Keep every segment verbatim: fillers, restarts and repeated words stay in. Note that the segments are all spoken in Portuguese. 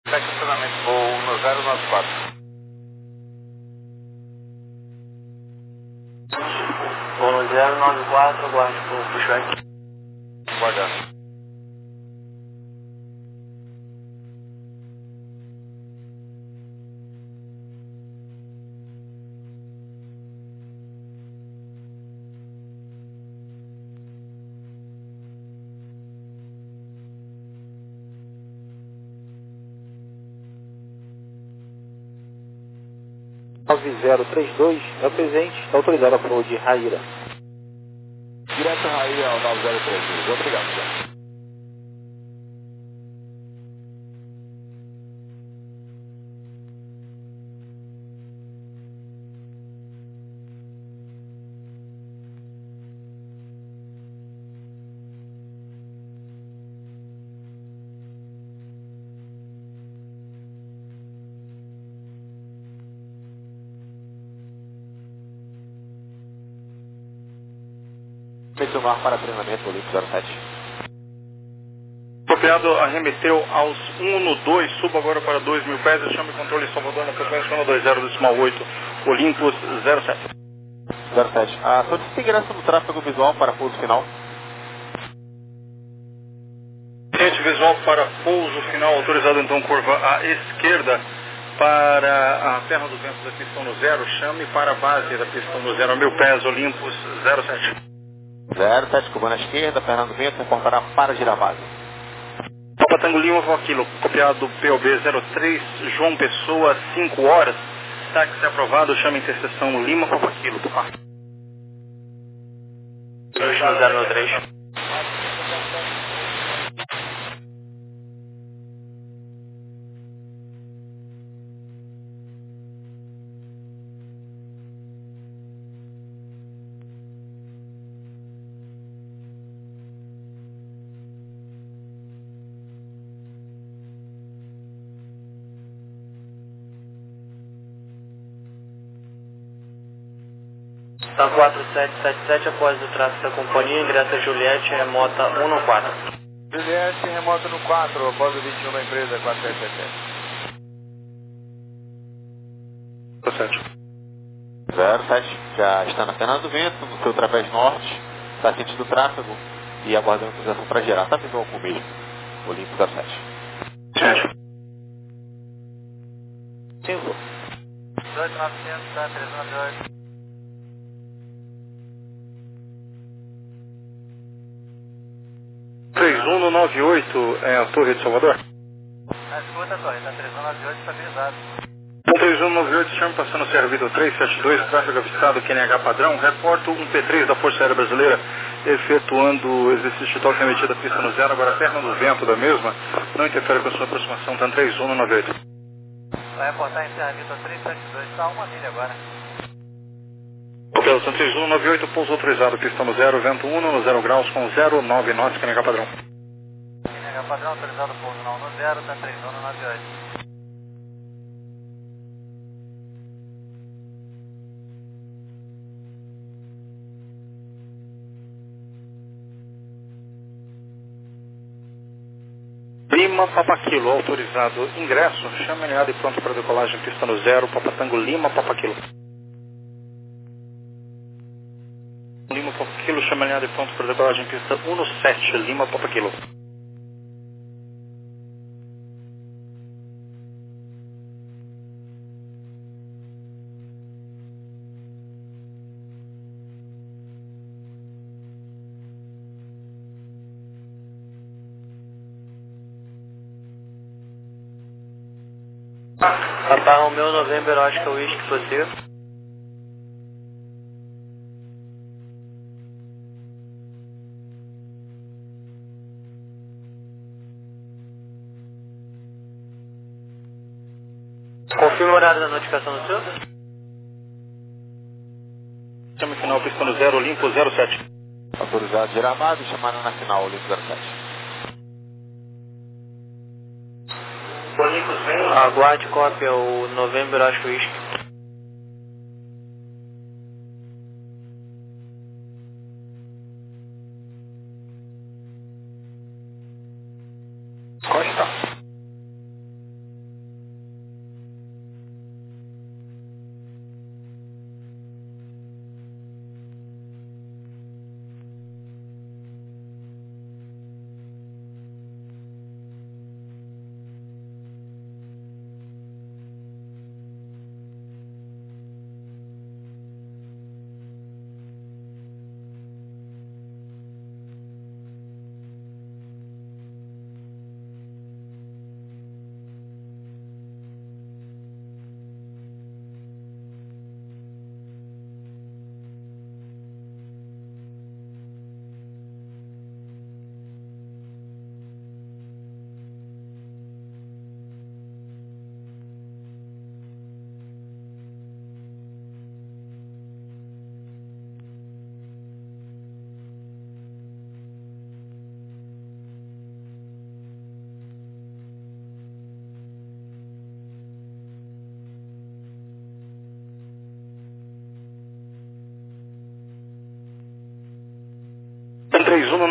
Estacionamento voo no zero nove quatro. Vou no zero nove quatro, aguarde por pushback. Guardando. nove zero três dois é o presente, está autorizado a voo de Raíra. Direto aí ao nove zero três dois. Obrigado, senhor. Mar para treinamento, Olimpo zero sete. Copiado, arremeteu aos um no dois, suba agora para dois mil pés, eu chamo controle Salvador na frequência um dois zero decimal oito, Olympus zero sete. zero sete. A solicita ingresso no tráfego visual para pouso final. Cliente visual para pouso final, autorizado então curva à esquerda para a perna do vento da pistão no zero, chame para a base da pistão no zero, a mil pés, Olympus zero sete. zero sete, curva na esquerda, perna do vento, reportará para girar base. Papa Tango Lima, Aquilo, copiado P O B zero três, João Pessoa, cinco horas, táxi aprovado, chama interseção Lima, Papa Aquilo, por parte. dois no zero três. Tá quatro sete sete sete após o tráfego da companhia, ingressa Juliette, remota um no quatro. Juliette, remota no quatro, após o vinte e um da empresa quatro sete sete sete. zero sete, já está na perna do vento, no seu trapézio norte, está sentindo o tráfego e aguardando a autorização para gerar. Está visual com o mesmo, Olimpo zero sete. cinco. dois mil novecentos, tá, três nove oito. três um no nove oito é a Torre de Salvador? Na escuta, Torre, tá três um nove oito, estabilizado. três um nove oito, chama passando o Serra Vitor três sete dois, tráfego avistado, Q N H padrão, reporto um P três da Força Aérea Brasileira, efetuando exercício de toque emitida a pista no zero, agora a perna do vento da mesma, não interfere com a sua aproximação, está três um no nove oito. Vai reportar em Serra Vitor três sete dois, tá uma milha agora. Hotel três um nove oito, pouso autorizado, pista no zero, vento um no zero graus com zero nove knots, Q N H padrão. Q N H padrão, autorizado pouso não no zero, tá três um no nove oito. Lima, Papaquilo, autorizado, ingresso, chama alinhado e pronto para decolagem, pista no zero, Papatango, Lima, Papaquilo. Lima, Papaquilo, chama alinhado e pronto para decolagem, pista um no sete, Lima, Papaquilo. Papa Romeu, November, Oscar, Whisky, você. Confirma o horário da notificação do seu? Chama final, pista no zero, Olimpo zero sete. Autorizado girar base, chamada na final, Olimpo zero sete. Aguarde cópia, o November, Oscar, Whisky. Costa.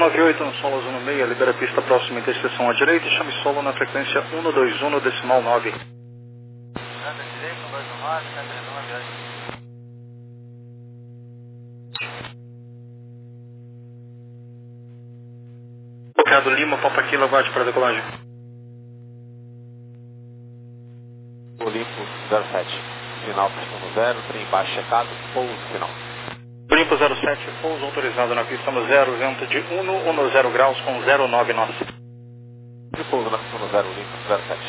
nove oito no solo Zona seis, libera a pista próxima interseção à direita e chame solo na frequência cento e vinte e um decimal nove. Bloqueado Lima, Papa Kilo, aguarde para a decolagem. Olimpo zero sete, final pista no zero, trem baixo checado, pouso final. Olimpo zero sete, pouso autorizado na pista no zero, vento de um no zero graus com zero nove nós. De pouso na pista no zero, Olimpo zero sete.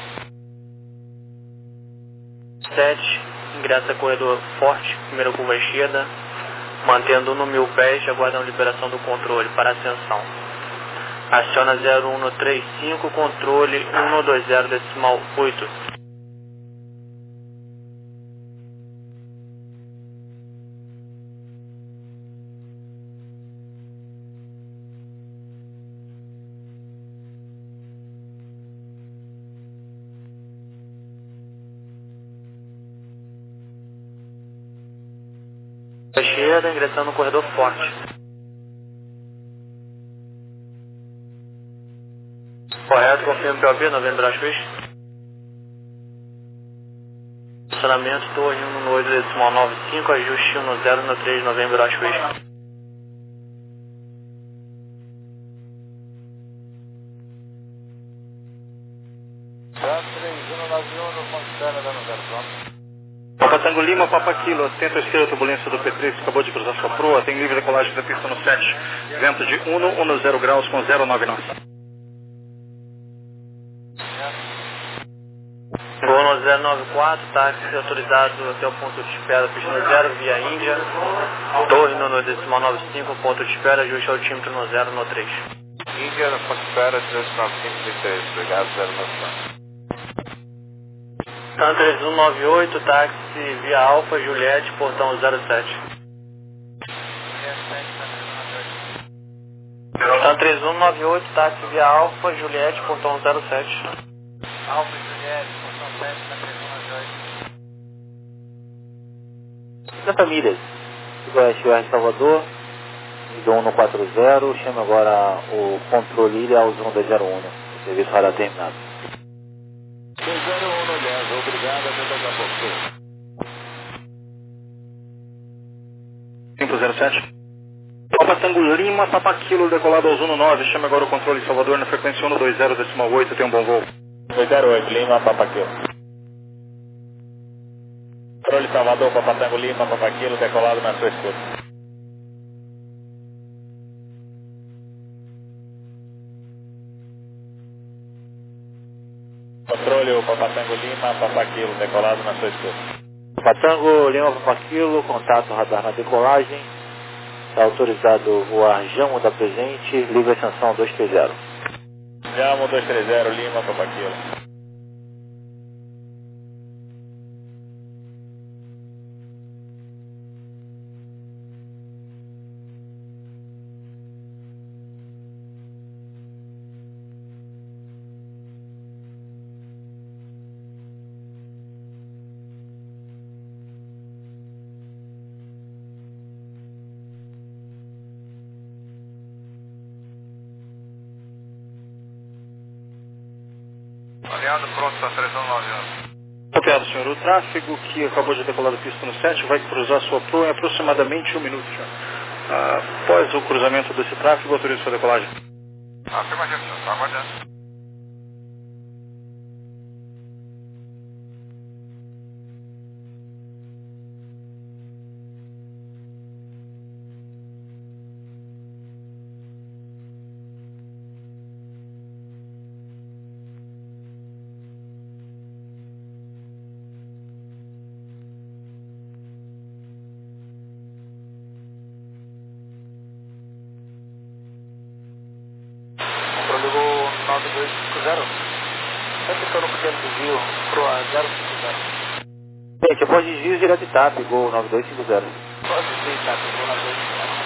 sete, ingressa corredor forte, primeira curva esquerda, mantendo no mil pés, aguardando liberação do controle para ascensão. Aciona zero um três cinco, controle um dois zero decimal oito. Esquerda, ingressando no corredor forte. Correto, confirmo P O B, Novembro Aspas. Estacionamento, torre um oito decimal nove cinco, ajuste um zero no três, Novembro Aspas. Papa Tango Lima, Papa Kilo, atento à esquerda, turbulência do P três que acabou de cruzar sua proa, tem livre decolagem da pista no sete, vento de um no zero graus com zero nove nós. Gol no zero nove quatro, táxi autorizado até o ponto de espera, pista no zero, via Índia, torre no decimal nove cinco, ponto de espera, ajuste altímetro no zero no três. Índia, na ponte de espera, três nove cinco três, obrigado, zero nove quatro. TAM três um nove oito, táxi via Alfa, Juliette, portão zero sete. TAM três um nove oito, táxi via Alfa, Juliette, portão zero sete. Alfa, Juliette, portão sete, TAM três um nove oito. Da família, Sudoeste Oeste Salvador, Liga um no quatro zero, chama agora o controle Ilha ao Zona zero um, o serviço radar terminado. zero um, obrigado, até daqui a pouco. cinco zero sete. Papa Tango Lima, Papa Kilo, decolado ao Zona nove, chama agora o controle Salvador na frequência cento e vinte decimal oito, tem um bom voo. dois zero oito, Lima, Papa Kilo. Controle Salvador, Papa Tango Lima, Papa Kilo, decolado na sua escuta. Controle o Papa Tango Lima, Papa Kilo, decolado na sua escuta. Papa Tango Lima, Papa Kilo, contato radar na decolagem. Está autorizado voar Jamo da Presente, livre ascensão dois três zero. Jamo dois três zero, Lima, Papa Kilo. Aliado pronto para três um nove um. Copiado, senhor. O tráfego que acabou de decolar da pista no sete vai cruzar sua proa em aproximadamente um minuto já. Ah, após o cruzamento desse tráfego, autoriza sua decolagem. Afirmativo, senhor. Está aguardando. nove dois cinco zero. Está tentando um pequeno desvio para a zero cinco zero. Gente, após desvio direto de T A P, Gol nove dois cinco zero. Pode ser, tá, Gol nove dois cinco zero.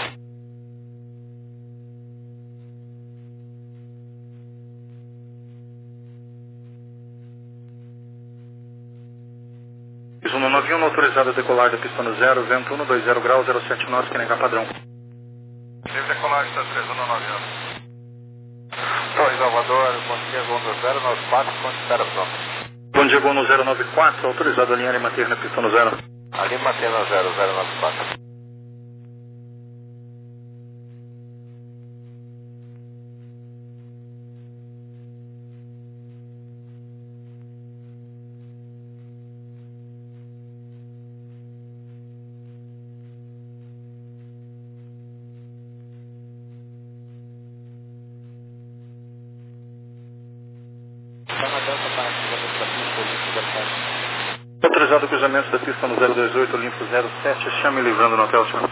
Zona nove um autorizado a decolar da pista no zero, vento um dois zero graus, zero sete nós, que nem padrão. Livre decolagem da três um nove um. zero pronto. Bom dia, Gol no zero nove quatro, autorizado a linha e manter na pista no zero. A linha mantém na zero zero nove quatro. Autorizado o cruzamento da pista no zero dois oito, limpo zero sete, chame livrando no hotel, senhor.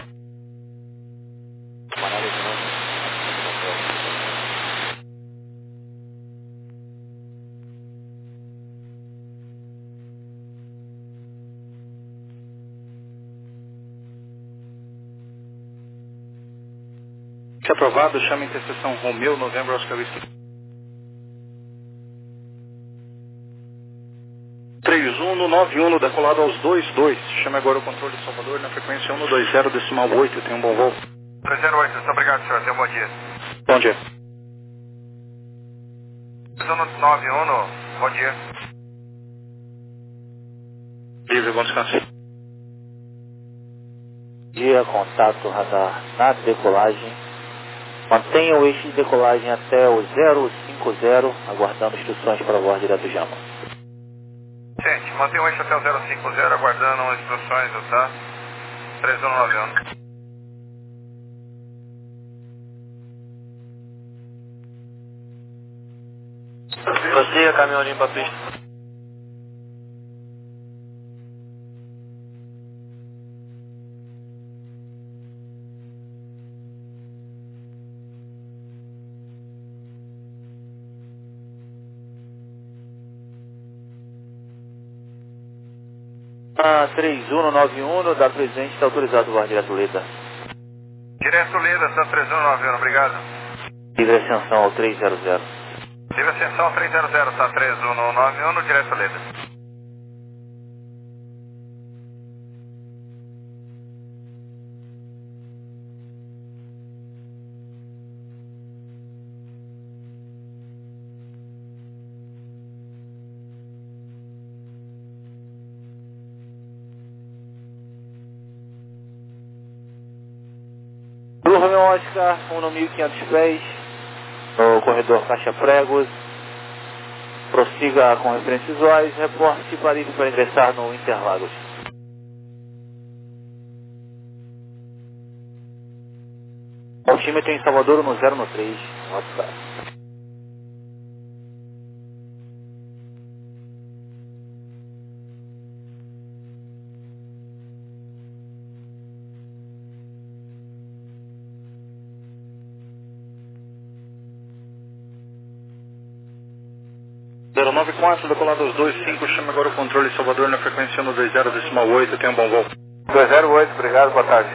Se aprovado, chame interseção Romeu, novembro, Oscar Whisky. três um no nove um, decolado aos dois dois. Chame agora o controle de Salvador na frequência um dois zero, decimal oito. Tenha um bom voo. três zero oito, muito obrigado, senhor. Tenha um bom dia. Bom dia. três um no nove um, bom dia. Livre, bom descanso. Dia, contato radar na decolagem. Mantenha o eixo de decolagem até o zero cinco zero, aguardando instruções para voar direto Jama. Gente, mantenha o eixo até o zero cinco zero, aguardando instruções, tá? três um nove um. Prossiga, caminhão limpa a pista. Ah, três um nove um, da presente, está autorizado o voar direto Leda. Direto Leda, está três um nove um, obrigado. Livre ascensão ao três zero zero. Livre ascensão três zero zero, está três um nove um, direto Leda. Blue Romeo Oscar, um no mil e quinhentos pés, no corredor Caixa Pregos. Prossiga com referências visuais, reporte para ir para ingressar no Interlagos. Altímetro em Salvador no zero no três. Nossa. zero nove quatro, decolado aos dois cinco, chame agora o controle de Salvador na frequência um dois zero, decimal oito. Tenha um bom voo. dois zero oito, obrigado, boa tarde.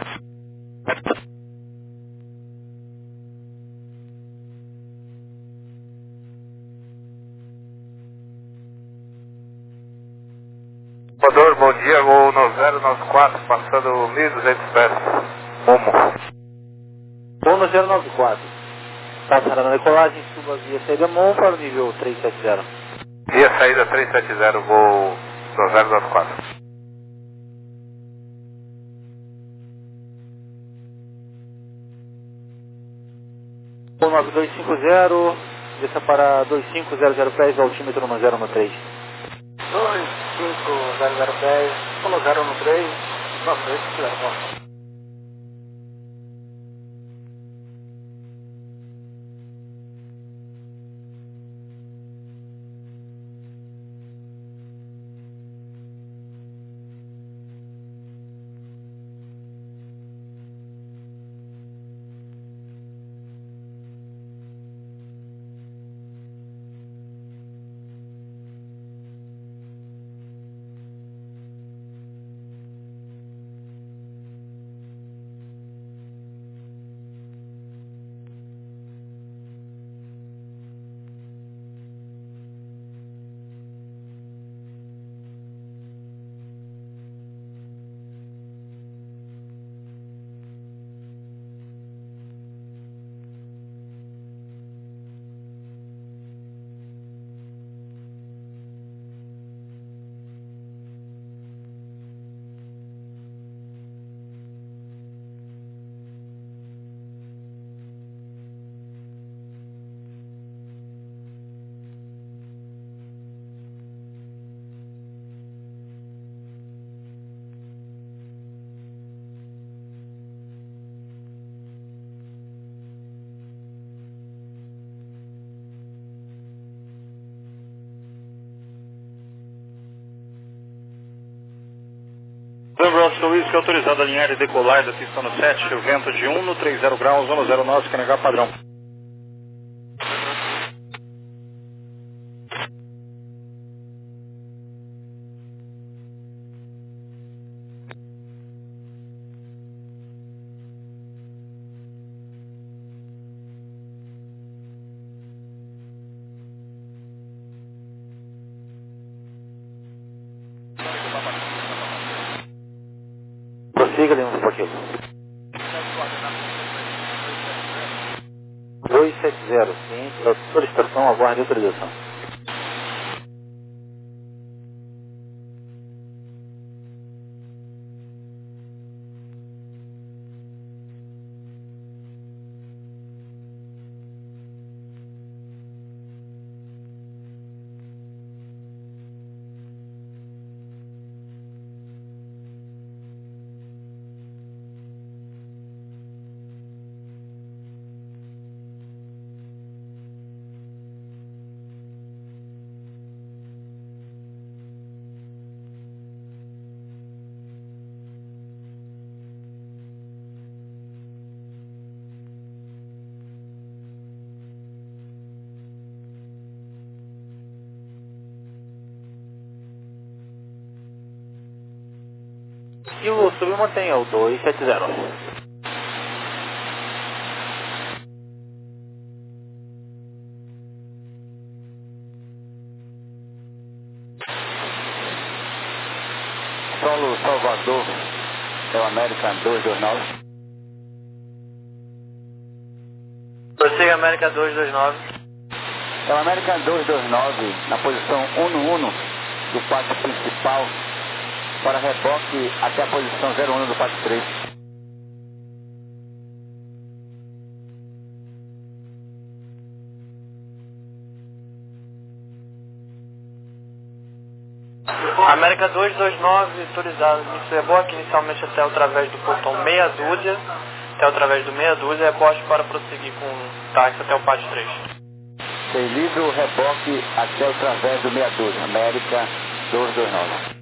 Salvador, bom dia, voo no zero nove quatro, passando mil e duzentos pés, Momo. Voo no zero nove quatro. Passará na decolagem, suba via saída MON para o nível três sete zero. Via saída três sete zero, voo no zero nove quatro. Voo nove dois cinco zero, desça para dois cinco zero zero pés, altímetro no zero no três. dois cinco zero zero pés, no zero no três, nossa, esse que legal. November Oscar Whisky, autorizado a alinhar e decolar da pista no sete, vento de um no trinta graus, zona zero nove, Q N H padrão. Prossiga, Lima Esportivo. dois sete zero, ciente da solicitação, aguarde autorização. E o sub mantém o dois sete zero. Solo Salvador, é o American dois dois nove. Prossiga América dois dois nove. É o American dois dois nove, na posição um no um do pátio principal, para reboque até a posição zero um do pátio três. América dois dois nove, autorizado início reboque inicialmente até através do portão meia dúzia, até através do meia dúzia, reboque para prosseguir com táxi até o pátio três. Tem livre o reboque até através do meia dúzia, América dois dois nove.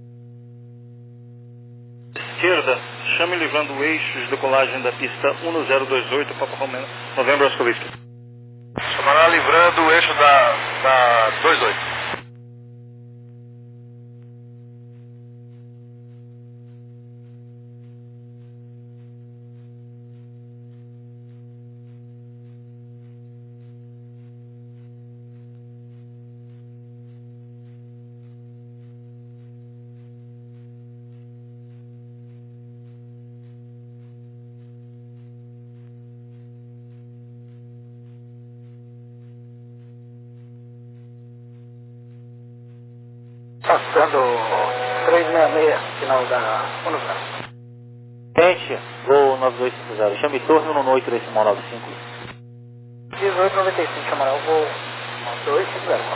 Esquerda, chame livrando o eixo de decolagem da pista um zero dois oito, Papa Romeo, November Oscar Whisky. Chamará livrando o eixo da, da dois oito. Passando trezentos e sessenta e seis, final da Uno. Gente, voo nove dois cinco zero, chame torno no oito decimal nove cinco. dezoito noventa e cinco, chamará o voo nove dois cinco zero.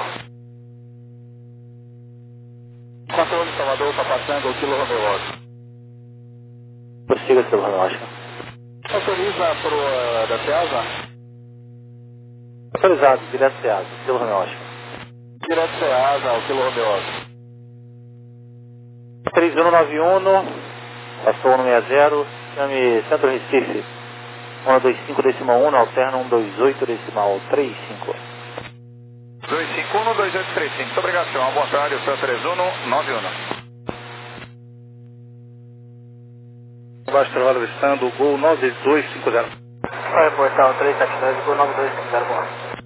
Controle Salvador, está passando o quilo Romeo Oscar. Prossiga, seu Romeo Oscar. Autoriza para o da CEASA? Autorizado, direto SEASA, seu Romeo Oscar. Direto CEASA, o quilo Romeo Oscar. três um nove um, passou no sessenta, chame Centro Recife, um dois cinco decimal um, alterna um dois oito decimal trinta e cinco. dois cinco um, dois oito três cinco, muito obrigado, senhor. Uma boa tarde, o Centro três um nove um. Baixo trabalho avistando o Gol nove dois cinco zero. Vai reportar o três sete dois, Gol nove dois cinco zero, bom.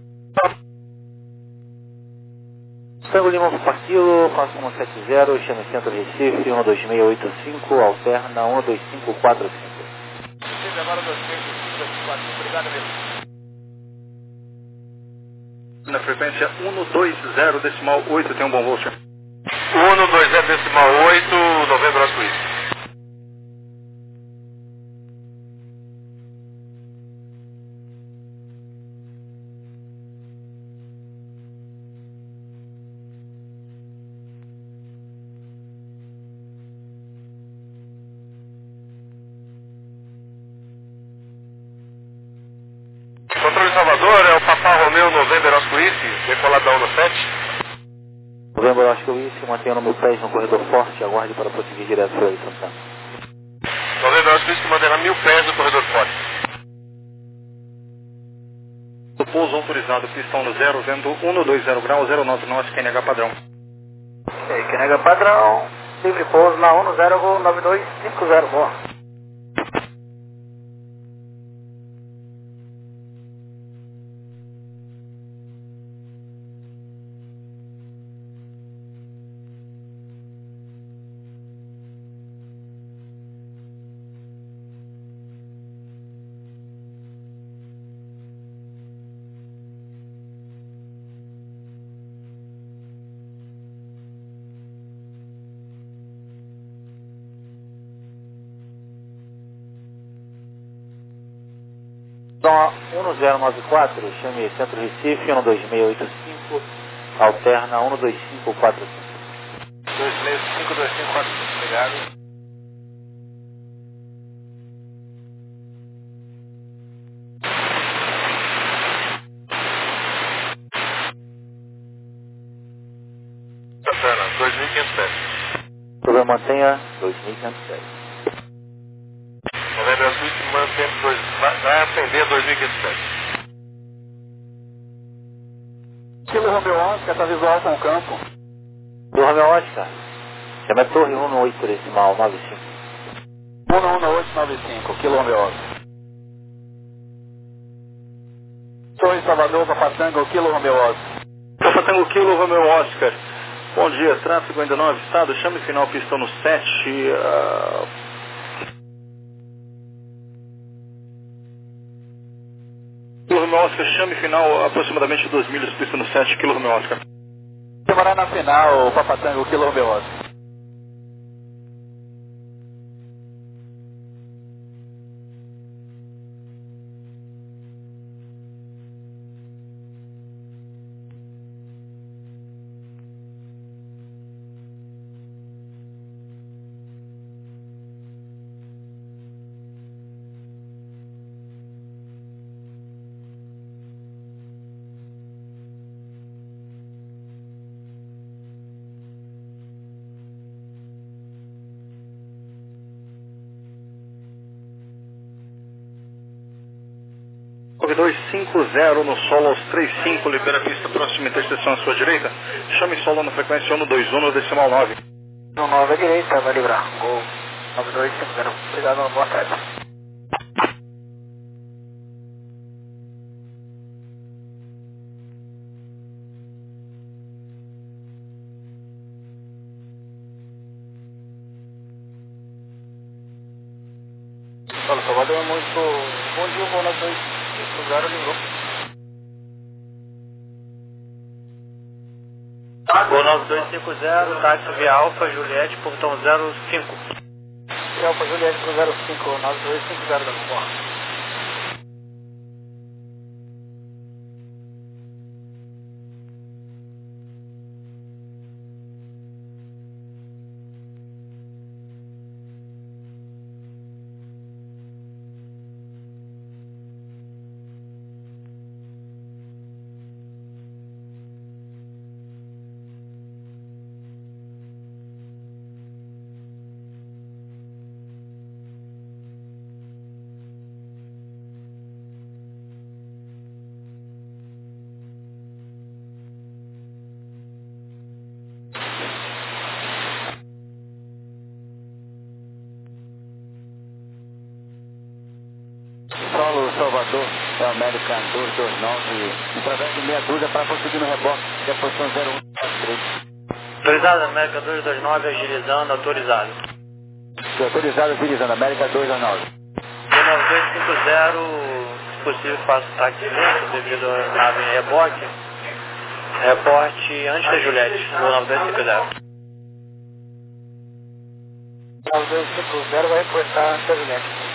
Tango Lima Parquilo, faça um sete zero, chame Centro Recife, um dois seis oito cinco, alterna um dois cinco quatro cinco. Agora dois seis quatro cinco, obrigado mesmo. Na frequência um dois zero decimal oito, tem um bom voo, senhor. um dois zero decimal oito, Novembro Oscar Whisky. Controle Salvador, é o Papa Romeo November Oscar Whisky, decoladão no sete. Novembro Oscar Whisky, mantenha no meu pés no corredor forte, aguarde para prosseguir direto para aí, Santana. Novembro Oscar Whisky, manterá mil pés no corredor forte. O pouso autorizado, pistão no zero, vendo um dois zero graus, zero nove nove, Q N H padrão. É, Q N H padrão, livre pouso na um zero nove dois cinco zero, boa. Então, um zero nove quatro, chame Centro Recife, um dois seis oito cinco, alterna um dois cinco quatro cinco. dois seis cinco dois cinco quatro cinco, obrigado. Santana, dois mil e quinhentos pés. Problema mantenha dois mil e quinhentos pés. Novembro Oscar Whisky, mantém dois, vai, vai atender dois mil e quinhentos pés. Kilo Romeo Oscar, está visual com o campo. Do Romeo Oscar, chama a torre um oito decimal nove cinco. um um oito nove cinco, Kilo Romeo Oscar. Torre Salvador, Papatango, Kilo Romeo Oscar. Papatango, Kilo Romeo Oscar. Bom dia, tráfego ainda não avistado, chame final, pistão no sete. Uh... Kilo Romeo Oscar, chame final, aproximadamente duas milhas, pistão no sete, Kilo Romeo Oscar. Demorar na final, Papatango, Kilo Romeo Oscar. nove dois cinco zero no solo aos trinta e cinco, libera a pista, próxima interseção à sua direita. Chame solo na frequência um dois um decimal nove. No nove à direita, vai livrar. Gol nove dois cinco zero. Obrigado, boa tarde. Olha, Salvador é muito bom dia, vou nove dois cinco zero, livrou. Gol nove dois cinco zero, táxi via Alfa, Juliette, portão zero cinco. Via Alfa, Juliette, zero cinco, nove dois cinco zero, boa. Solo Salvador, é o American dois dois nove, através de meia dúzia para conseguir no reboque, que é a posição zero um quatro três. Autorizado, América dois dois nove, agilizando, autorizado. Autorizado, agilizando, América dois dois nove. Gol nove dois cinco zero, se possível faço táxi lento devido à nave em reboque. Reporte antes da Juliette, Gol nove dois cinco zero. nove dois cinco zero vai reportar antes da Juliette.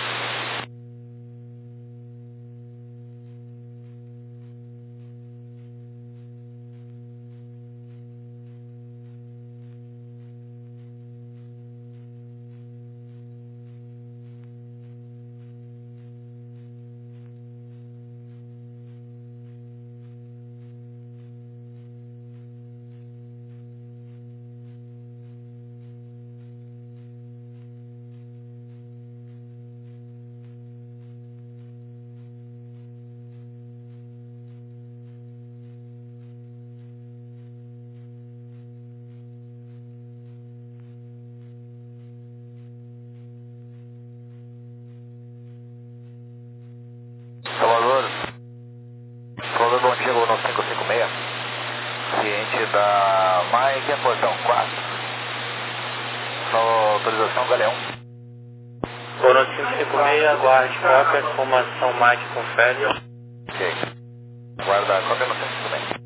portão quatro. Só autorização Galeão. Foram cinco cinco seis, aguarde cópia, informação Mike confere. Ok. Guarda a cópia no cinco cinco seis.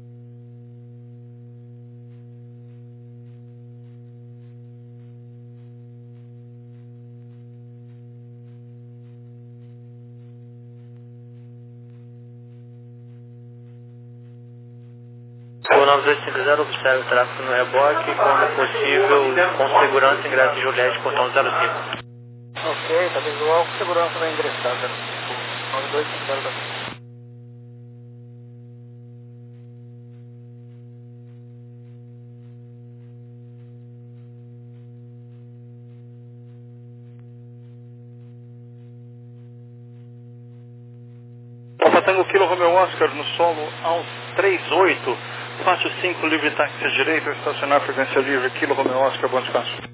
O nove dois cinco zero observa o tráfego no reboque e, quando possível, com segurança, ingresse Juliette, portão zero cinco. Ok, tá visual, com segurança vai ingressar, zero cinco, nove dois cinco zero. Papa Tango Kilo Romeo Oscar no solo aos três oito. Faixa cinco, livre táxi à direita, estacionar frequência livre, Kilo Romeo Oscar, bom descanso.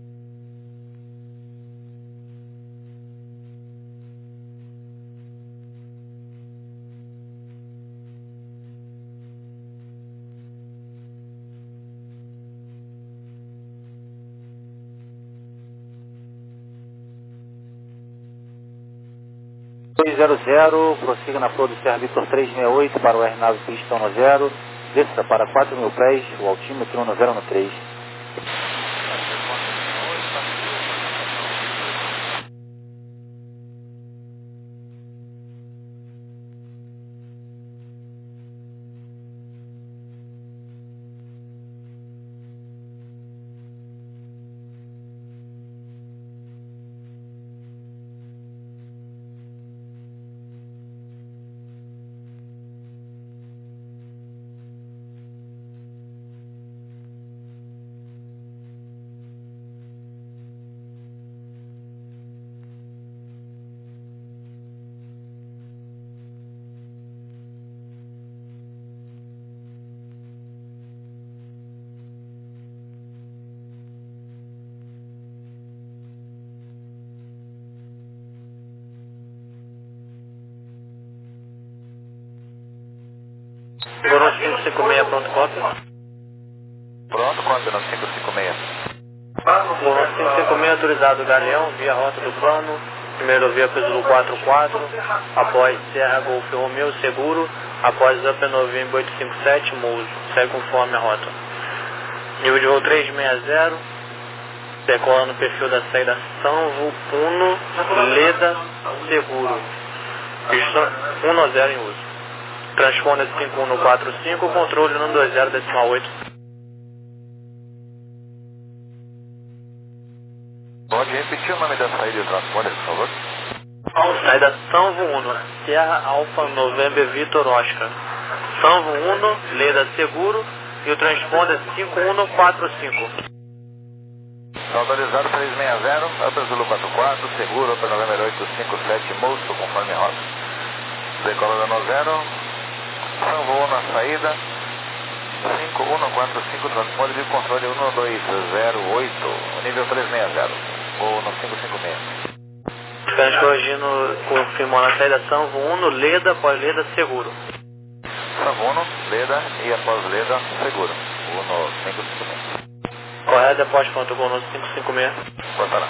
dois zero zero, prossiga na flor do Serra Victor trezentos e sessenta e oito para o aeronave pista um zero, desça para quatro mil pés, o altímetro um zero um três. Foram cinco cinco seis, pronto, cópia. Pronto, cópia no cinco cinco seis. Foram cinco cinco seis, autorizado Galeão, via rota do plano, primeiro via Peso quatro quatro, após Serra Golf Romeo, seguro, após Upper November oito cinco sete, Mouso, segue conforme a rota. Nível de voo trezentos e sessenta, decola no perfil da saída Sanvo Uno, Leda, seguro, pista um zero em uso. Transponder cinco um quatro cinco, controle um dois zero decimal oito. Pode repetir o nome da saída e o transponder, por favor? Saída Sanvo Uno, Serra Alfa November Vitor Oscar. Sanvo Uno, Leda seguro e o transponder cinco um quatro cinco. Autorizado trezentos e sessenta, Upper Zulu quatro quatro, seguro, Upper November oito cinco sete, Moço, conforme rota. Decola no zero, Sanvo Uno na saída, cinco um quatro cinco, transponder de controle um dois zero oito, nível trezentos e sessenta, ou no cinco cinco seis. Transcorrigindo, confirmando a saída Sanvo Uno, Leda, após Leda, seguro. Sanvo Uno, Leda e após Leda, seguro, no cinco cinco seis. Correto, após protocolo no cinco cinco seis. Cortará.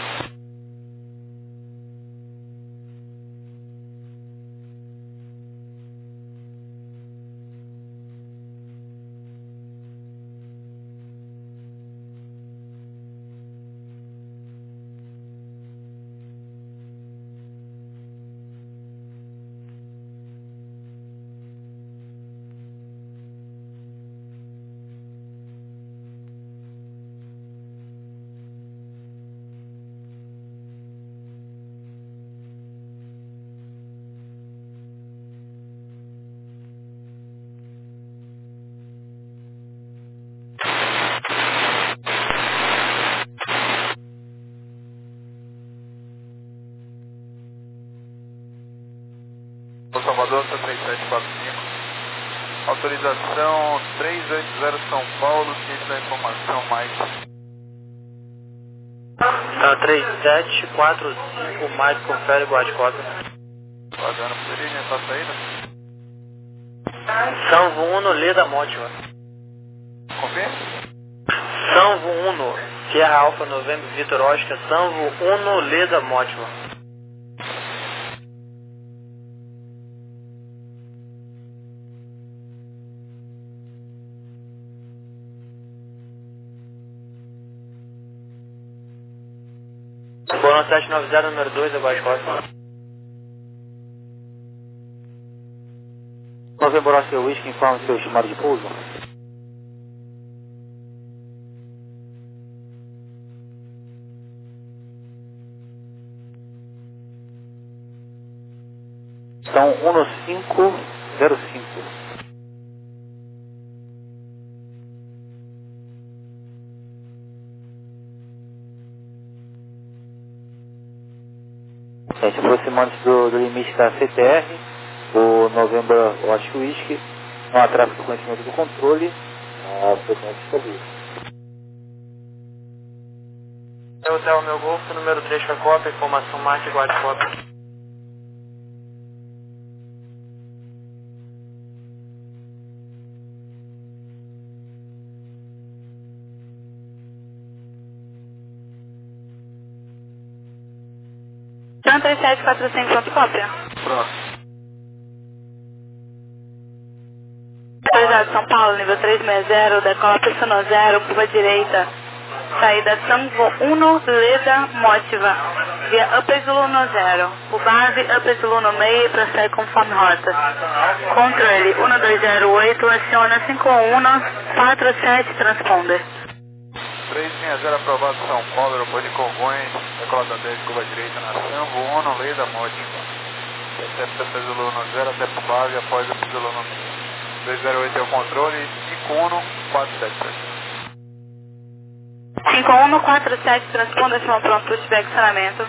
Salvador, três sete quatro cinco. Autorização trezentos e oitenta São Paulo, ciente da informação mais. Tá, três sete quatro cinco, mais confere, guarde cópia. Guardando por origem, essa saída. Sanvo Uno, Leda Mótima. Confirma? Sanvo Uno, Sierra Alfa Novembro Vitor Oscar, Sanvo Uno, Leda Mótima. Bono sete nove zero, número dois, aguarde Costa. Novembro Oscar Whisky, informe seu estimado de pouso. São um cinco zero cinco. Gente, aproximando-se do, do limite da C T R, o Novembro Oscar Whisky, não há tráfego do conhecimento do controle, a frequência estabelece. Hotel Meu Golfo, número três com a cópia, informação marca e guarde cópia. três sete quatro cinco, pronto, cópia. Pronto. Autorizado São Paulo, nível trezentos e sessenta, decola Persona zero, curva direita. Saída Sanvo Uno, Leda Mótiva. Via Upper Zulu no zero. O base Upper Zulu no meio e prossegue conforme rota. Controle um dois zero oito, aciona cinco um quatro sete, transponder. três sessenta zero aprovado São Paulo, aeroporto de Congonhas, decolada dez, curva direita na Sanvo Uno, Leda Mótima. Até Upper Zulu no zero, até pro base, após Upper Zulu no meio. dois zero oito é o controle, cinco um quatro sete. cinco um quatro sete, transponda, chama pronto, pushback, acionamento.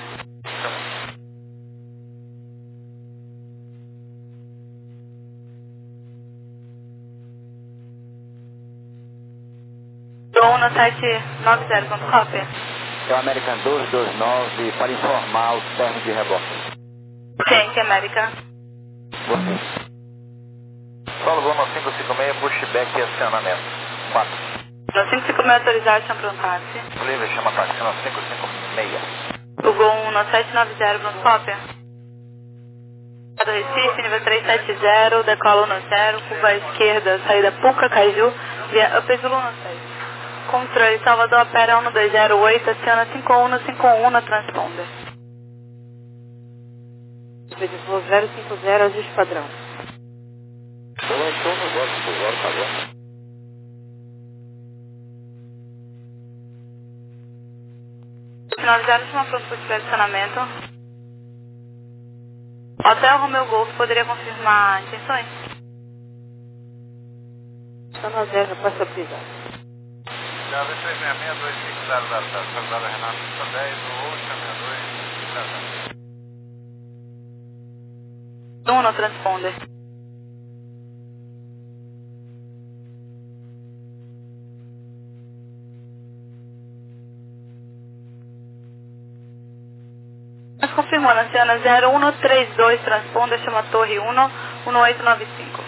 um sete nove zero, ponto cópia. É o American dois dois nove para informar o termo de reboque. Sim, que é América. Você. Solo Bono cinco cinco seis, pushback e acionamento. quatro. No cinco cinco seis autorizado, chama pronto, táxi. Livre, chama táxi no cinco cinco seis. O Gol um no sete nove zero, pronto, cópia. Do Recife, nível trezentos e setenta, decola no zero, curva à esquerda, saída Puca, Caju, via Upper Zulu no seis. Controle Salvador, opera um dois zero oito, aciona cinco um cinco um na transponder. zero cinco zero, ajuste padrão. nove zero, chama pronto para o direcionamento. Hotel Romeu Golf, poderia confirmar intenções? Zona zero, passa pisar. Já vê três seis seis, dois cinco zero zero, soldado Renato cinco dez, o Ocean sessenta e dois, um no transponder. Mas confirmando, a Ciana zero um três dois, transponder, chama Torre um um oito nove cinco.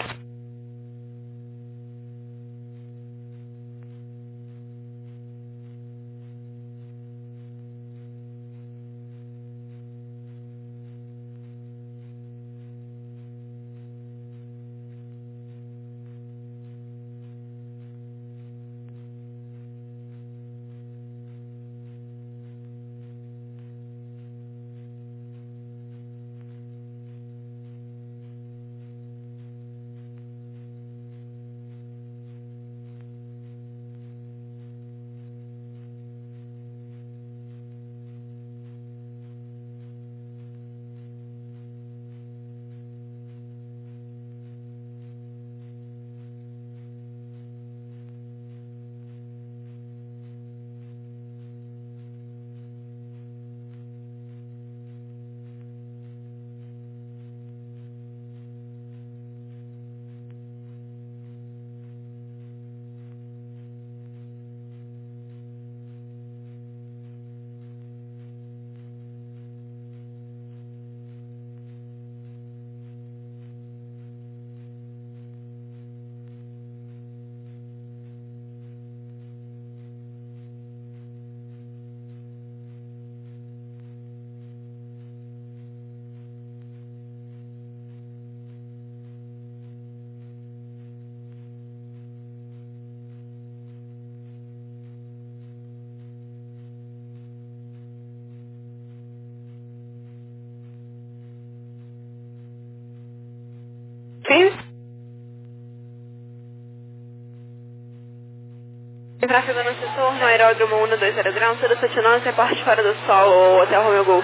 Tráfego no setor, no aeródromo um dois zero Ground, zero sete nove, reporte fora do solo, ou Hotel Romeo Golf.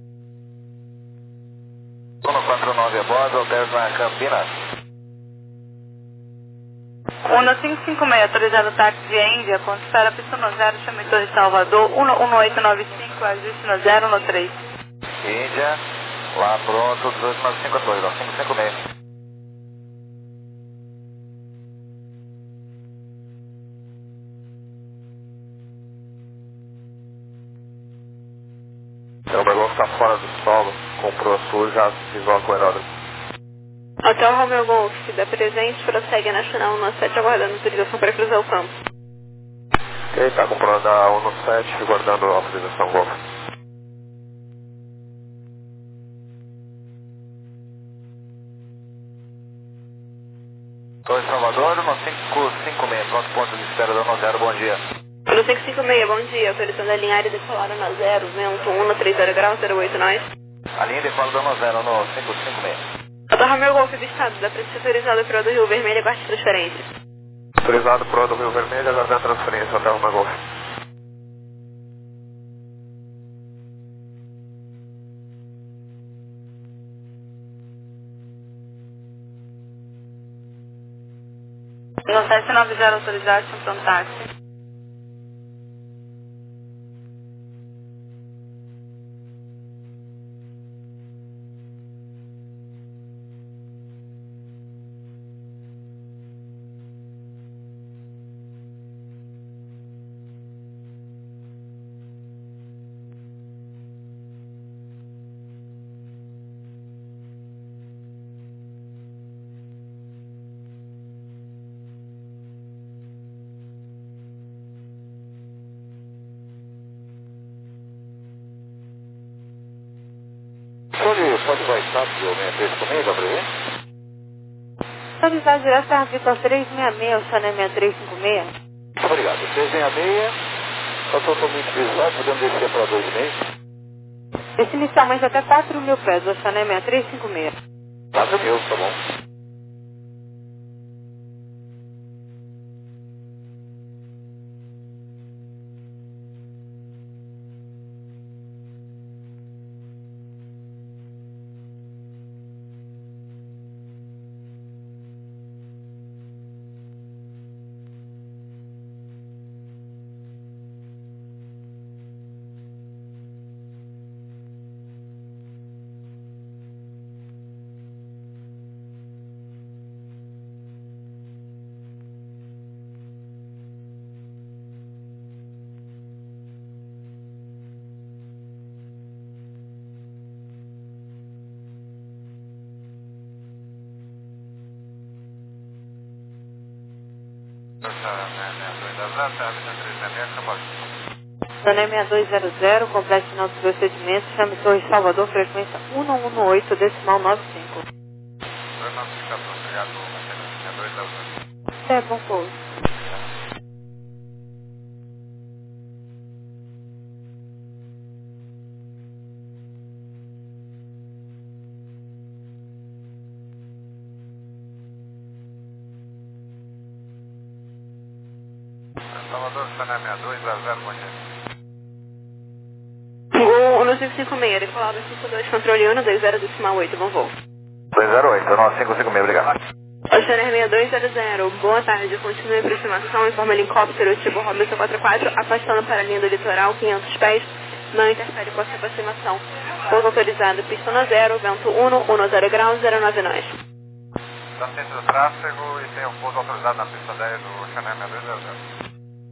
um quatro nove a bordo, hotel na Campinas. um cinco cinco seis, autorizado táxi via Índia, ponto espera, pista no zero, chame Torre Salvador, um um oito nove cinco, ajuste no zero no três. Índia, lá pronto, dezoito nove cinco a Torre, cinco cinco seis. O Bergol está fora do solo, comprou a sua, já visual com o aeródromo. Hotel Romeo Golf, da presente, prossegue a Nacional um sete, aguardando autorização para cruzar o campo. Ok, está comprando a um sete, aguardando a autorização Golf. Torre Salvador, no cinco cinco seis, pronto, ponto de espera da zero, bom dia. No cinco cinco seis, bom dia, autorizando a linha aérea decolada na zero, vento um três zero graus, zero oito nós. A linha decola da zero no cinco cinco seis. Hotel Romeo Golf do estado, da presente autorizada para o do Rio Vermelho, aguarde transferência. Autorizado para o do Rio Vermelho, aguardando a transferência, Hotel Romeo Golf. No sete nove zero, autorizado, pronto táxi. Pode, pode baixar para o seis três cinco seis, W? Autorizado direto para a Vitor três seis seis, o Chanel seis três cinco seis. Muito obrigado. três seis seis, está totalmente visual, podemos descer para dois e meio. Esse inicialmente até quatro mil pés, o Chanel seis três cinco seis. quatro mil, tá bom. Chanel seis dois zero zero, completo final dos procedimentos, chame Torre Salvador, frequência um um oito, decimal nove cinco. dois nove cinco, obrigado, Mercedes, dois zero zero. É, bom pouso. Salvador, Chanel seis dois zero zero, bom dia. Gol no cinco cinco seis, decolado cinco dois, controle um dois zero decimal oito, bom voo. dois zero oito, no cinco cinco seis, obrigado. Oceaner seis dois zero zero, boa tarde, continue a aproximação, informa helicóptero tipo Robinson quatro quatro, afastando para a linha do litoral, quinhentos pés, não interfere com a sua aproximação. Pouso autorizado, pista no zero, vento um, um zero graus, zero nove nós. Está centro do tráfego e tem o pouso autorizado na pista dez do Chanel seis dois zero zero.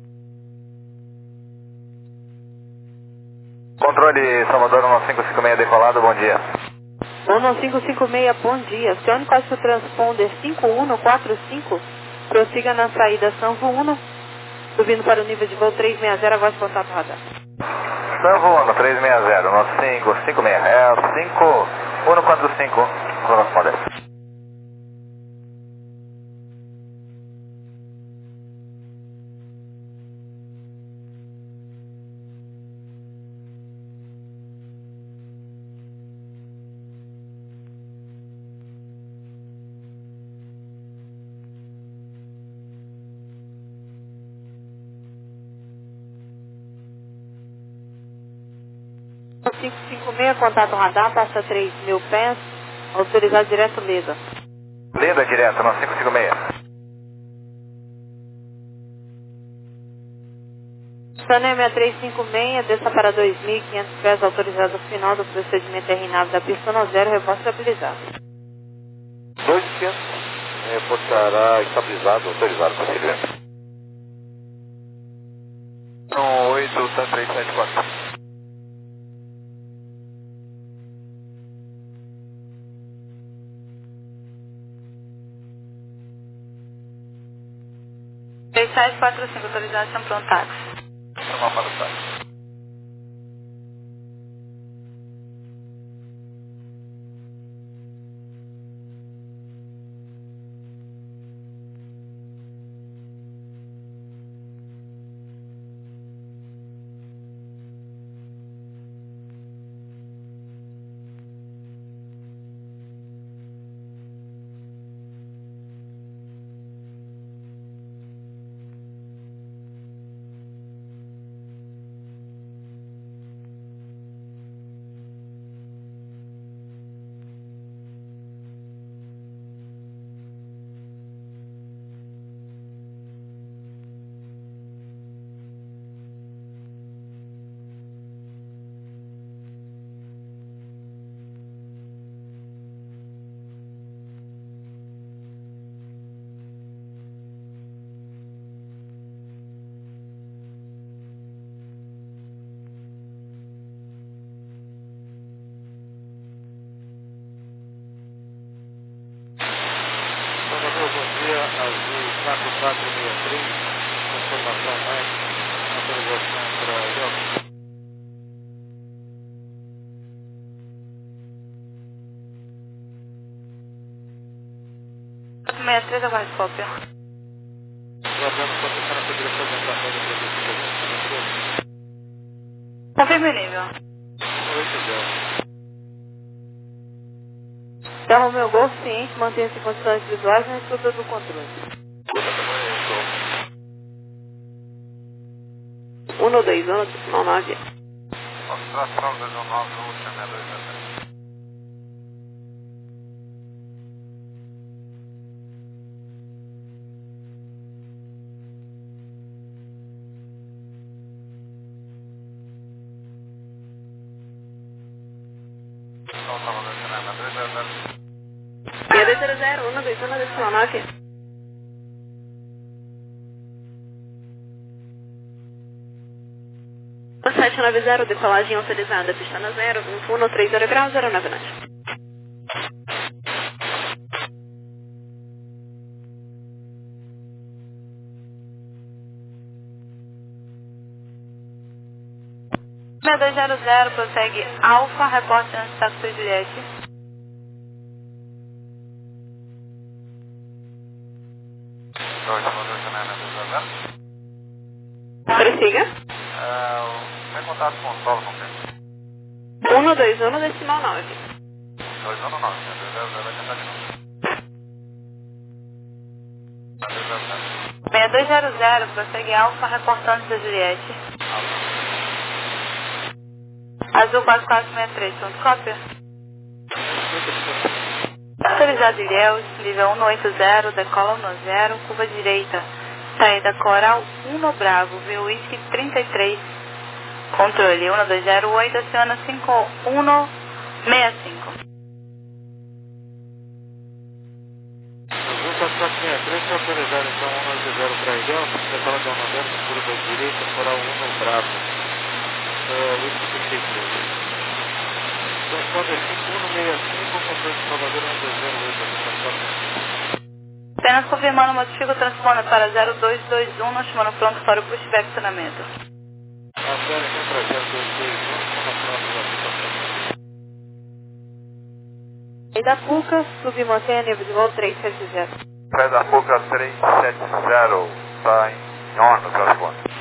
Controle Salvador um cinco cinco seis decolado, bom dia. um cinco cinco seis, bom dia. Acione código transponder cinco um quatro cinco, prossiga na saída Sanvo um, subindo para o nível de voo trezentos e sessenta, voz contato radar. Sanvo um, trezentos e sessenta, no cinco cinco seis, é cinco um quatro cinco, correspondente. cinco cinco seis, contato radar, passa três mil pés, autorizado direto Leda. Leda direto, não, cinco cinco seis. Sunny seis três cinco seis, desça para dois mil e quinhentos pés, autorizado final do procedimento R nove da pista no zero, reporte estabilizado. dois mil e quinhentos, reportará estabilizado, autorizado, prosseguimento. um oito, tá três sete quatro. três sete quatro cinco, autorização para um táxi. Chamar para o táxi. Bom dia, Azul quatro quatro seis três, informação médica, autorização para Ilhéus. sessenta e três, aguarde cópia. Guardando proteção na direção da entrada da proteção. Confirme o nível. oito zero. Então, o meu Golf ciente, mantenha-se em condições visuais na escuta do controle. um dois um, decimal nove. Concentração dois um nove, última seis dois zero. dois zero zero, um dois um, decimal nove. sete nove zero, decolagem autorizada, pista na zero, vinte e um, trinta graus, zero nove nove. seis dois zero zero, prossegue Alfa, reporte no status do Juliette. Prossiga. Tem contato com o solo, confirma. um dois um, decimal nove. dois um nove, dois zero zero, vai tentar de novo. seis dois zero zero, prossegue Alfa, reportando da Juliette. Azul quatro quatro seis três, ponto cópia. Autorizado Ilhéus, nível um oito zero, decola um zero, curva direita. Saída Coral um no Bravo, view Whisky trinta e três. Controle um dois zero oito, aciona cinco um seis cinco. Azul quatro quatro seis três, foi autorizado então um dois zero para Ilhéus, decola de um zero, curva direita, Coral um no Bravo. Whisky trinta e três. Transponder cinco um seis cinco, controle de Salvador um dois zero oito. Apenas confirmando, modifica o transponder para zero dois dois um, nós chamando pronto para o pushback estacionamento. A série vem para zero dois dois um, chama pronto para aplicação. E da Puca, submantenha nível de voo três sete zero. Pé da Fuca três sete zero, está em on no transponder.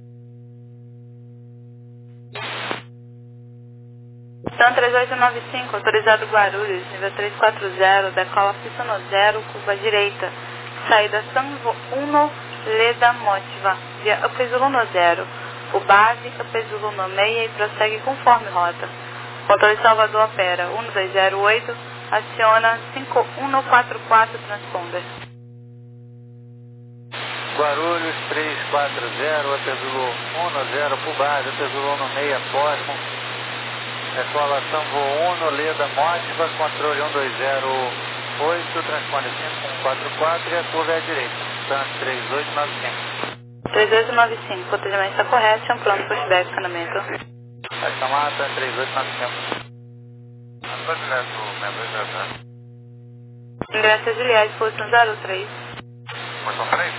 Então três oito nove cinco, autorizado Guarulhos, nível três quatro zero, decola pista no zero, curva direita. Saída Sanvo um, Leda Motiva, via Upper Zulu no zero. por base, Up Zulu no meia e prossegue conforme rota. Controle Salvador opera um dois zero oito, aciona cinco um quatro quatro transponder. Guarulhos três quatro zero, Up Zulu um zero por base, Up Zulu no meia, Cosmo. Decola Samvô um, Leda Mótiva, controle um dois zero oito, transponder cinco um quatro quatro e a curva é à direita. Tan três oito nove cinco. três oito nove cinco, procedimento está correto, chama pronto para pushback, acionamento. Vai chamar Tan três oito nove cinco. Estou direto, meia dois zero zero. Ingresso a Juliette, posição zero três. Posição três?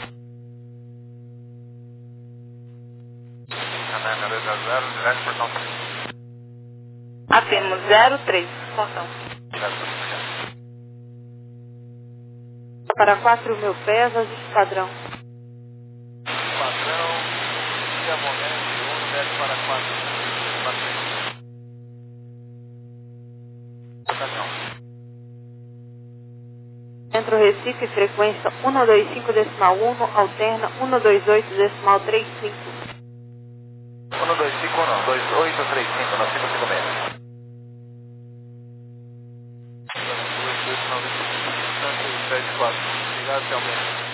meia dois zero zero, direto, posição três. Afirmo zero três, portão. Para quatro mil pés, ajuste padrão. Padrão, e a momento, um desce para quatro. Caminhão. Centro Recife, frequência um dois cinco decimal um, alterna um dois oito decimal trinta e cinco. um dois cinco não, dois oito três cinco, não, cinco cinco seis. Obrigado, Thelma.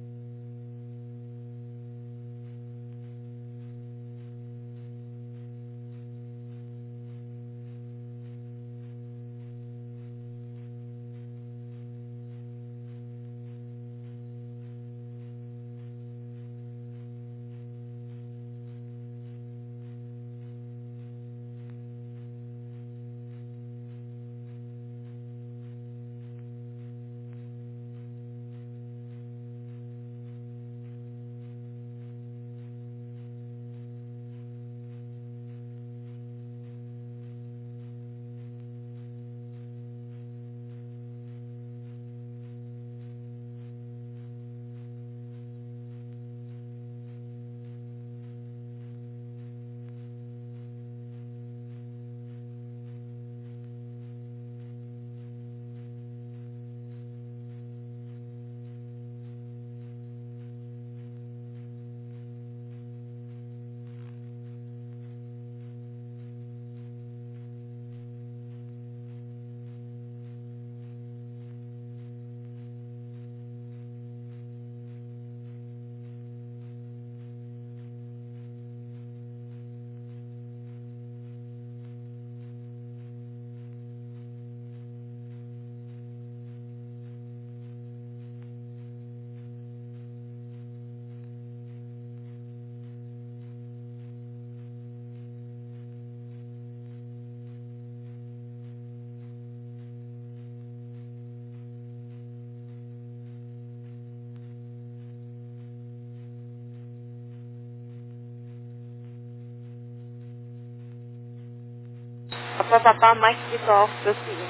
Papapá, Mike Vitor Alfa, prossiga.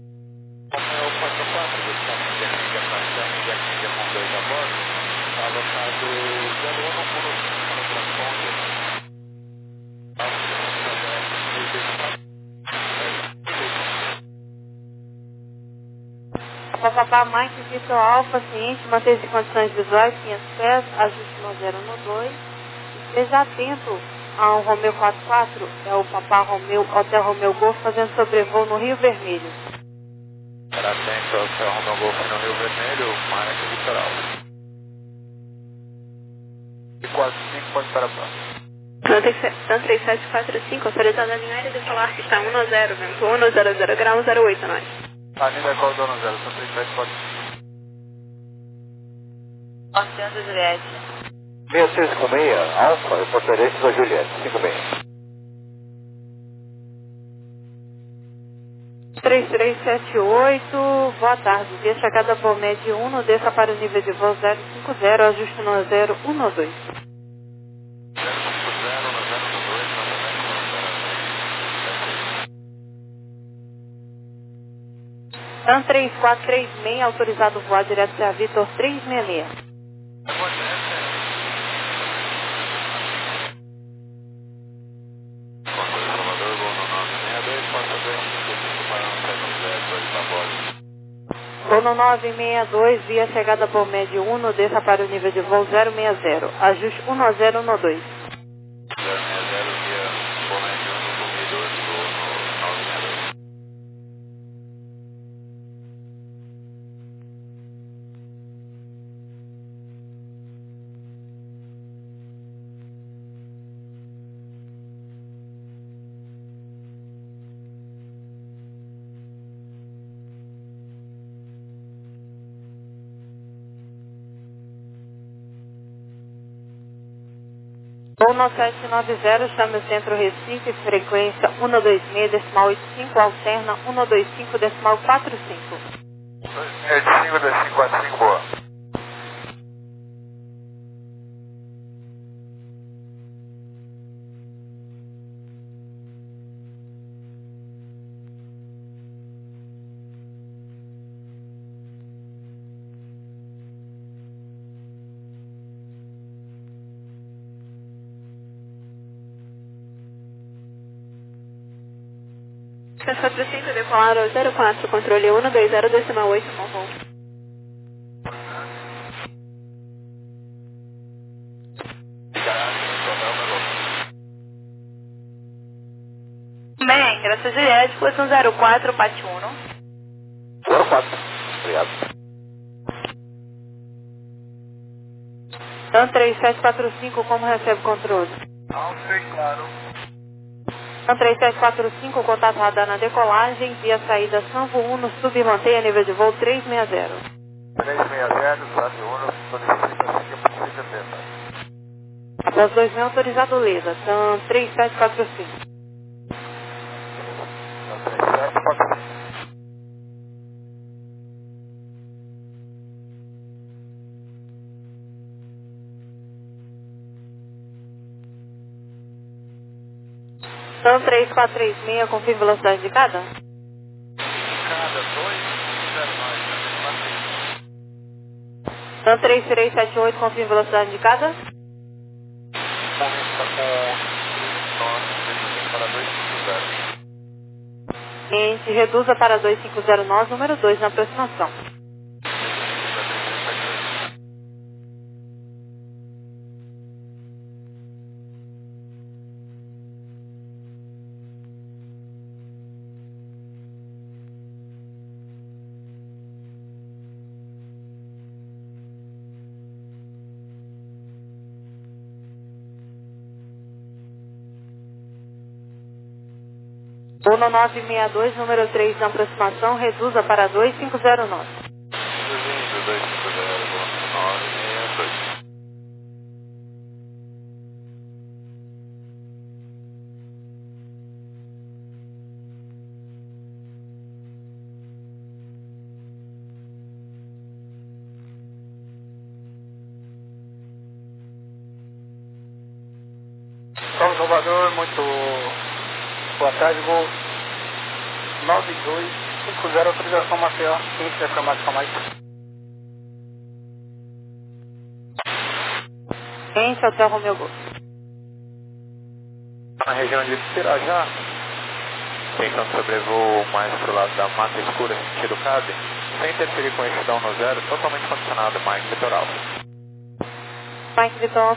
É o quatro quatro, do centro de Arquídea para Arquídea com dois a bordo, está alocado zero um por cinco no transponder. Papapá, Mike Vitor Alfa, ciente, manter-se em condições visuais, quinhentos pés, ajuste no zero no dois. Esteja atento ao Romeu quatro quatro, é o Papá Romeu, Hotel Romeu Golf, fazendo sobrevoo no Rio Vermelho. Para atento ao Hotel Romeu Golf no Rio Vermelho, Mike Vitor Alfa. E quatro cinco pode estar a próxima. Tan três sete quatro cinco, autorizado a linha aérea de falar que está um zero, vento um zero zero grau zero oito, nós. Avenida Col do zero, Tan três sete quatro cinco. Oceano Juliette. seis seis cinco seis, Alfa, reportarei a Juliette, cinco seis. três três sete oito, boa tarde. Via chegada Bomed um, desça para o nível de voo zero cinco zero, ajuste no zero um dois. Tan três quatro três seis, autorizado voar direto a Vitor três seis seis. Sono nove seis dois, via chegada Bomed um, desça para o nível de voo zero seis zero, ajuste um zero um dois. um sete nove zero, chame o Centro Recife, frequência cento e vinte e seis, decimal oitenta e cinco, alterna cento e vinte e cinco, decimal quarenta e cinco. cento e vinte e cinco, decimal quarenta e cinco, boa. setecentos e quatro e cinco, decolar ao zero quatro, controle cento e vinte, decimal oito, Monroe. Bem, ingresso direto, posição zero quatro, Pati um. zero quatro. Obrigado. Dan três sete quatro cinco, como recebe o controle? Alto e claro. Dan três sete quatro cinco, contato radar na decolagem, via saída Sanvo um, submantenha nível de voo trezentos e sessenta. trezentos e sessenta, Sanvo um, solicita seguir por cento e setenta. Após dois mil, autorizado Leda, Dan três sete quatro cinco. Dan três quatro três seis, confirme velocidade de cada? Cada dois zero nove. Dan três três sete oito, confirme velocidade de cada? Movimento está com para dois cinco zero. Cliente, reduza para dois cinco zero nove, número dois na aproximação. um nove seis dois, número três na aproximação, reduza para dois cinco zero nove. Reduzindo, dois cinco zero nove seis dois. São Salvador, muito boa tarde, vou nove dois cinco zero, autorização Maceió, quem quiser ficar mais calma aí. Cliente, Hotel Romeu Golf. Na região de Pirajá, tentando sobrevoo mais pro lado da Mata Escura, sentido Cade, sem interferir com esse down no zero, totalmente condicionado, Mike Litoral. Mike Vitor.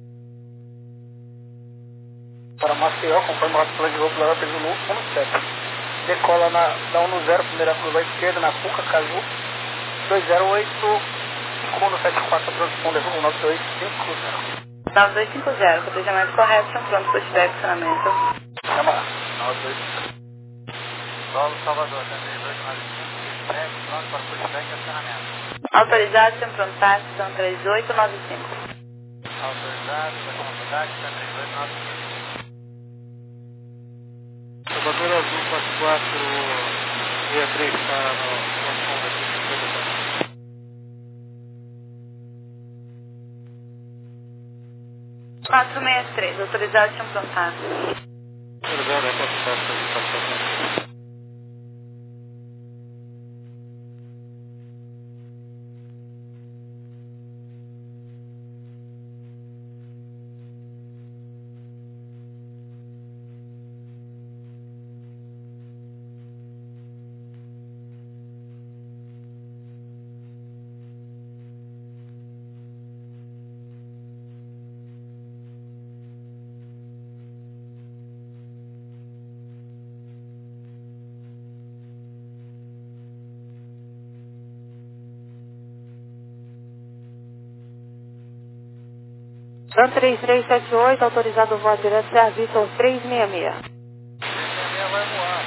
Para Maceió, conforme o nosso plano de voo pela Pelo um sete. Decola na, da um zero, primeira curva à esquerda, na Cuca, Caju, dois zero oito, cinco um sete quatro, transponder, um nove dois cinco zero. nove dois cinco zero, cotejamento correto, chão pronto para estiver funcionamento. Chama lá. nove dois cinco. Solo Salvador, também dois nove cinco, pronto para pushback e acionamento. Autorizado, chão pronto, táxi, são três oito nove cinco. Autorizado, velocidade, três oito nove cinco. Salvador Azul quatro quatro seis três está no fundo aqui. quatro seis três, autorizado, chão pronto, táxi. Autorizado, é para ficar solicitação. Dan três três sete oito, autorizado voar direto, serviço três seis seis. Vai voar.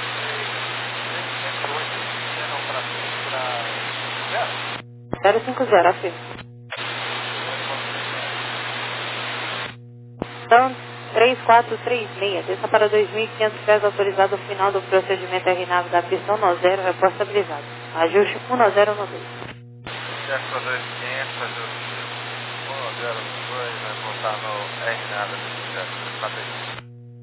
zero cinco zero, afirma. Dan três quatro três seis, desça para dois mil e quinhentos pés, autorizado ao final do procedimento R nove da pista um zero, repórto estabilizado. Ajuste um zero no dois. Desce dois mil e quinhentos, ajuste um zero no dois, vai voltar no R nove da pista.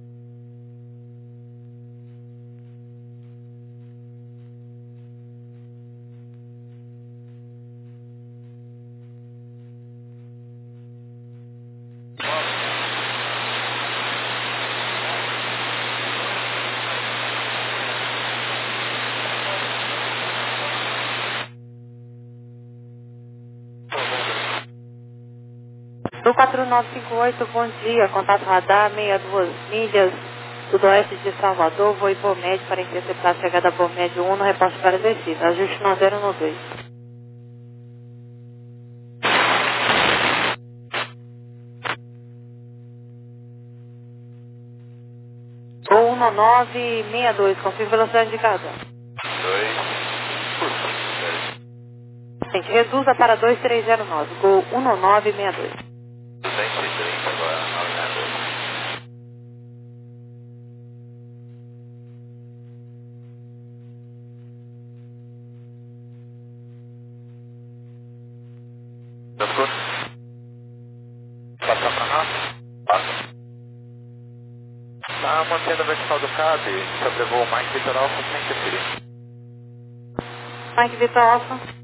Do quatro nove cinco oito, bom dia, contato radar, sessenta e duas milhas, sudoeste de Salvador, voo Ipomed para interceptar a chegada Ipomed um no reposto para descida, ajuste um zero no dois. Voo um nove seis dois, confirme velocidade de casa. dois. Gente, reduza para dois três zero nove, gol um nove seis dois. duzentos e trinta agora, nove seis dois. Doutor? Passar para nós? Passa. Está mantendo a vertical do C A B, sobrevoo Mike Vitor Alfa, frente a Siri. Mike Vitor Alfa.